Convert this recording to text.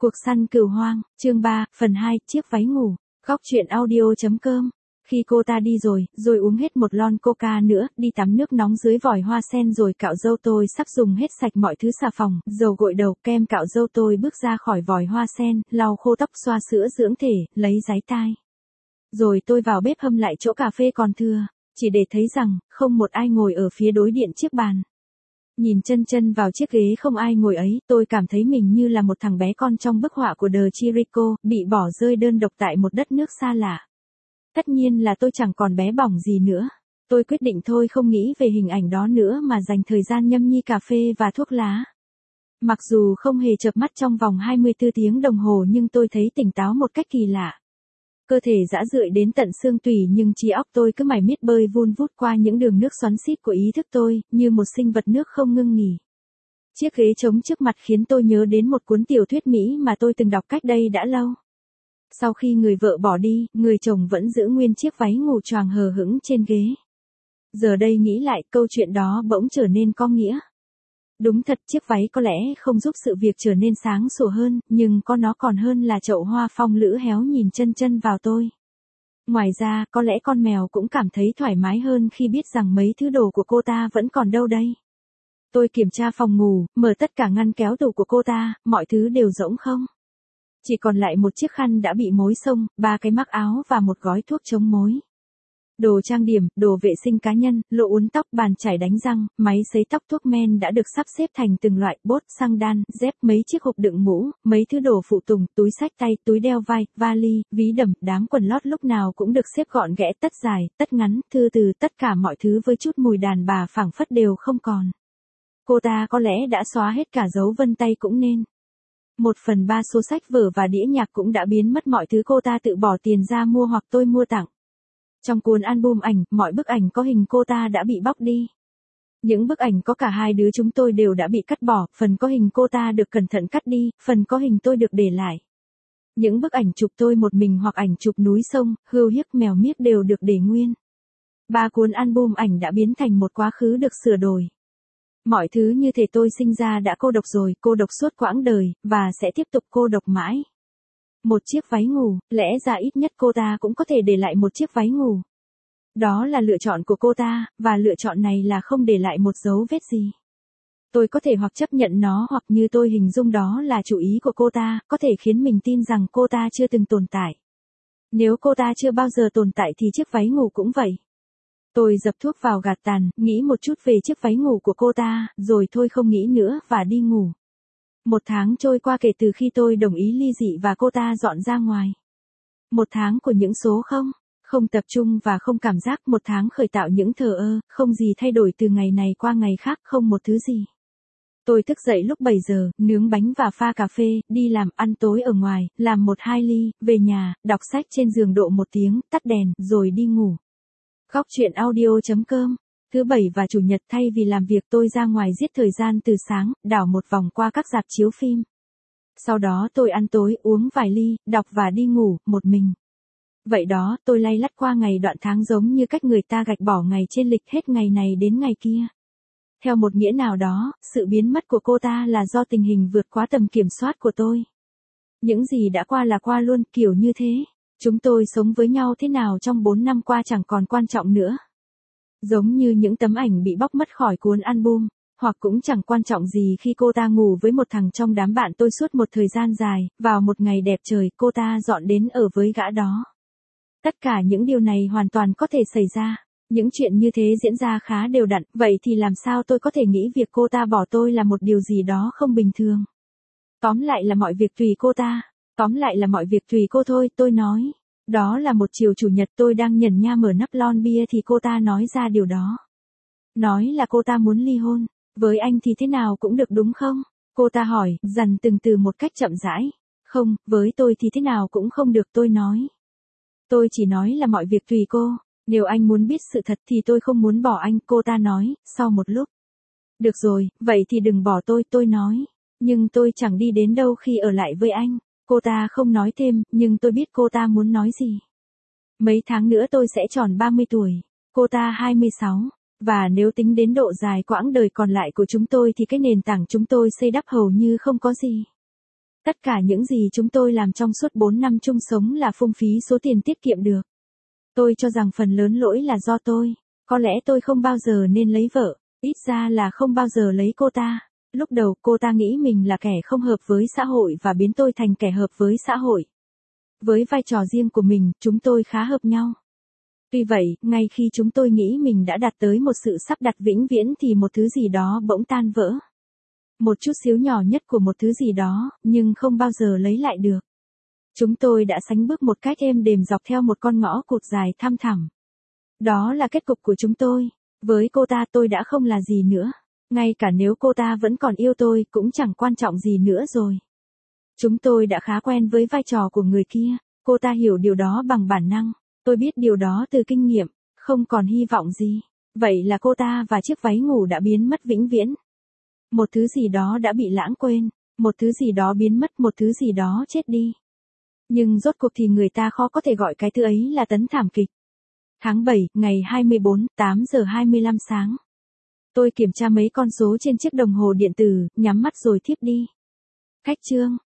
Cuộc săn cừu hoang, chương 3, phần 2, chiếc váy ngủ. Góc truyện audio.com. Khi cô ta đi rồi uống hết một lon coca nữa, đi tắm nước nóng dưới vòi hoa sen rồi cạo râu tôi sắp dùng hết sạch mọi thứ xà phòng, dầu gội đầu, kem cạo râu tôi bước ra khỏi vòi hoa sen, lau khô tóc xoa sữa dưỡng thể, lấy giấy tai. Rồi tôi vào bếp hâm lại chỗ cà phê còn thừa, chỉ để thấy rằng, không một ai ngồi ở phía đối diện chiếc bàn. Nhìn chân vào chiếc ghế không ai ngồi ấy, tôi cảm thấy mình như là một thằng bé con trong bức họa của The Chirico, bị bỏ rơi đơn độc tại một đất nước xa lạ. Tất nhiên là tôi chẳng còn bé bỏng gì nữa. Tôi quyết định thôi không nghĩ về hình ảnh đó nữa mà dành thời gian nhâm nhi cà phê và thuốc lá. Mặc dù không hề chợp mắt trong vòng 24 tiếng đồng hồ nhưng tôi thấy tỉnh táo một cách kỳ lạ. Cơ thể rã rượi đến tận xương tủy nhưng trí óc tôi cứ mải miết bơi vun vút qua những đường nước xoắn xít của ý thức tôi, như một sinh vật nước không ngưng nghỉ. Chiếc ghế trống trước mặt khiến tôi nhớ đến một cuốn tiểu thuyết Mỹ mà tôi từng đọc cách đây đã lâu. Sau khi người vợ bỏ đi, người chồng vẫn giữ nguyên chiếc váy ngủ choàng hờ hững trên ghế. Giờ đây nghĩ lại, câu chuyện đó bỗng trở nên có nghĩa. Đúng thật, chiếc váy có lẽ không giúp sự việc trở nên sáng sủa hơn, nhưng nó còn hơn là chậu hoa phong lữ héo nhìn chân vào tôi. Ngoài ra, có lẽ con mèo cũng cảm thấy thoải mái hơn khi biết rằng mấy thứ đồ của cô ta vẫn còn đâu đây. Tôi kiểm tra phòng ngủ, mở tất cả ngăn kéo tủ của cô ta, mọi thứ đều rỗng không. Chỉ còn lại một chiếc khăn đã bị mối xông, 3 cái mắc áo và một gói thuốc chống mối. Đồ trang điểm, đồ vệ sinh cá nhân, lỗ uốn tóc, bàn chải đánh răng, máy sấy tóc, thuốc men đã được sắp xếp thành từng loại, bốt, xăng đan, dép, mấy chiếc hộp đựng mũ, mấy thứ đồ phụ tùng, túi xách tay, túi đeo vai, vali, ví đầm, đám quần lót lúc nào cũng được xếp gọn ghẽ, tất dài, tất ngắn, thư từ, tất cả mọi thứ với chút mùi đàn bà phảng phất đều không còn. Cô ta có lẽ đã xóa hết cả dấu vân tay cũng nên. 1/3 số sách vở và đĩa nhạc cũng đã biến mất, mọi thứ cô ta tự bỏ tiền ra mua hoặc tôi mua tặng. Trong cuốn album ảnh, mọi bức ảnh có hình cô ta đã bị bóc đi. Những bức ảnh có cả hai đứa chúng tôi đều đã bị cắt bỏ, phần có hình cô ta được cẩn thận cắt đi, phần có hình tôi được để lại. Những bức ảnh chụp tôi một mình hoặc ảnh chụp núi sông, hươu hiếc mèo miếc đều được để nguyên. 3 cuốn album ảnh đã biến thành một quá khứ được sửa đổi. Mọi thứ như thể tôi sinh ra đã cô độc rồi, cô độc suốt quãng đời, và sẽ tiếp tục cô độc mãi. Một chiếc váy ngủ, lẽ ra ít nhất cô ta cũng có thể để lại một chiếc váy ngủ. Đó là lựa chọn của cô ta, và lựa chọn này là không để lại một dấu vết gì. Tôi có thể hoặc chấp nhận nó hoặc như tôi hình dung đó là chủ ý của cô ta, có thể khiến mình tin rằng cô ta chưa từng tồn tại. Nếu cô ta chưa bao giờ tồn tại thì chiếc váy ngủ cũng vậy. Tôi dập thuốc vào gạt tàn, nghĩ một chút về chiếc váy ngủ của cô ta, rồi thôi không nghĩ nữa và đi ngủ. 1 tháng trôi qua kể từ khi tôi đồng ý ly dị và cô ta dọn ra ngoài. 1 tháng của những số không tập trung và không cảm giác, 1 tháng khởi tạo những thờ ơ, không gì thay đổi từ ngày này qua ngày khác, không một thứ gì. Tôi thức dậy lúc 7 giờ, nướng bánh và pha cà phê, đi làm, ăn tối ở ngoài, làm 1-2 ly, về nhà, đọc sách trên giường độ 1 tiếng, tắt đèn, rồi đi ngủ. Góc truyện audio.com. Thứ Bảy và Chủ nhật thay vì làm việc tôi ra ngoài giết thời gian từ sáng, đảo một vòng qua các rạp chiếu phim. Sau đó tôi ăn tối, uống vài ly, đọc và đi ngủ, một mình. Vậy đó, tôi lay lắt qua ngày đoạn tháng giống như cách người ta gạch bỏ ngày trên lịch, hết ngày này đến ngày kia. Theo một nghĩa nào đó, sự biến mất của cô ta là do tình hình vượt quá tầm kiểm soát của tôi. Những gì đã qua là qua luôn, kiểu như thế. Chúng tôi sống với nhau thế nào trong 4 năm qua chẳng còn quan trọng nữa. Giống như những tấm ảnh bị bóc mất khỏi cuốn album, hoặc cũng chẳng quan trọng gì khi cô ta ngủ với một thằng trong đám bạn tôi suốt một thời gian dài, vào một ngày đẹp trời cô ta dọn đến ở với gã đó. Tất cả những điều này hoàn toàn có thể xảy ra. Những chuyện như thế diễn ra khá đều đặn, vậy thì làm sao tôi có thể nghĩ việc cô ta bỏ tôi là một điều gì đó không bình thường. Tóm lại là mọi việc tùy cô ta. Tóm lại là mọi việc tùy cô thôi, tôi nói. Đó là một chiều Chủ nhật tôi đang nhẩn nha mở nắp lon bia thì cô ta nói ra điều đó. Nói là cô ta muốn ly hôn. Với anh thì thế nào cũng được đúng không? Cô ta hỏi, dằn từng từ một cách chậm rãi. Không, với tôi thì thế nào cũng không được, tôi nói. Tôi chỉ nói là mọi việc tùy cô. Nếu anh muốn biết sự thật thì tôi không muốn bỏ anh, cô ta nói, sau một lúc. Được rồi, vậy thì đừng bỏ tôi nói. Nhưng tôi chẳng đi đến đâu khi ở lại với anh. Cô ta không nói thêm, nhưng tôi biết cô ta muốn nói gì. Mấy tháng nữa tôi sẽ tròn 30 tuổi. Cô ta 26. Và nếu tính đến độ dài quãng đời còn lại của chúng tôi thì cái nền tảng chúng tôi xây đắp hầu như không có gì. Tất cả những gì chúng tôi làm trong suốt 4 năm chung sống là phung phí số tiền tiết kiệm được. Tôi cho rằng phần lớn lỗi là do tôi. Có lẽ tôi không bao giờ nên lấy vợ, ít ra là không bao giờ lấy cô ta. Lúc đầu cô ta nghĩ mình là kẻ không hợp với xã hội và biến tôi thành kẻ hợp với xã hội. Với vai trò riêng của mình, chúng tôi khá hợp nhau. Tuy vậy, ngay khi chúng tôi nghĩ mình đã đạt tới một sự sắp đặt vĩnh viễn thì một thứ gì đó bỗng tan vỡ. Một chút xíu nhỏ nhất của một thứ gì đó, nhưng không bao giờ lấy lại được. Chúng tôi đã sánh bước một cách êm đềm dọc theo một con ngõ cụt dài thăm thẳm. Đó là kết cục của chúng tôi. Với cô ta tôi đã không là gì nữa. Ngay cả nếu cô ta vẫn còn yêu tôi cũng chẳng quan trọng gì nữa rồi. Chúng tôi đã khá quen với vai trò của người kia. Cô ta hiểu điều đó bằng bản năng. Tôi biết điều đó từ kinh nghiệm. Không còn hy vọng gì. Vậy là cô ta và chiếc váy ngủ đã biến mất vĩnh viễn. Một thứ gì đó đã bị lãng quên. Một thứ gì đó biến mất, một thứ gì đó chết đi. Nhưng rốt cuộc thì người ta khó có thể gọi cái thứ ấy là tấn thảm kịch. Tháng 7, ngày 24, 8 giờ 25 sáng. Tôi kiểm tra mấy con số trên chiếc đồng hồ điện tử, nhắm mắt rồi thiếp đi. Khách chương.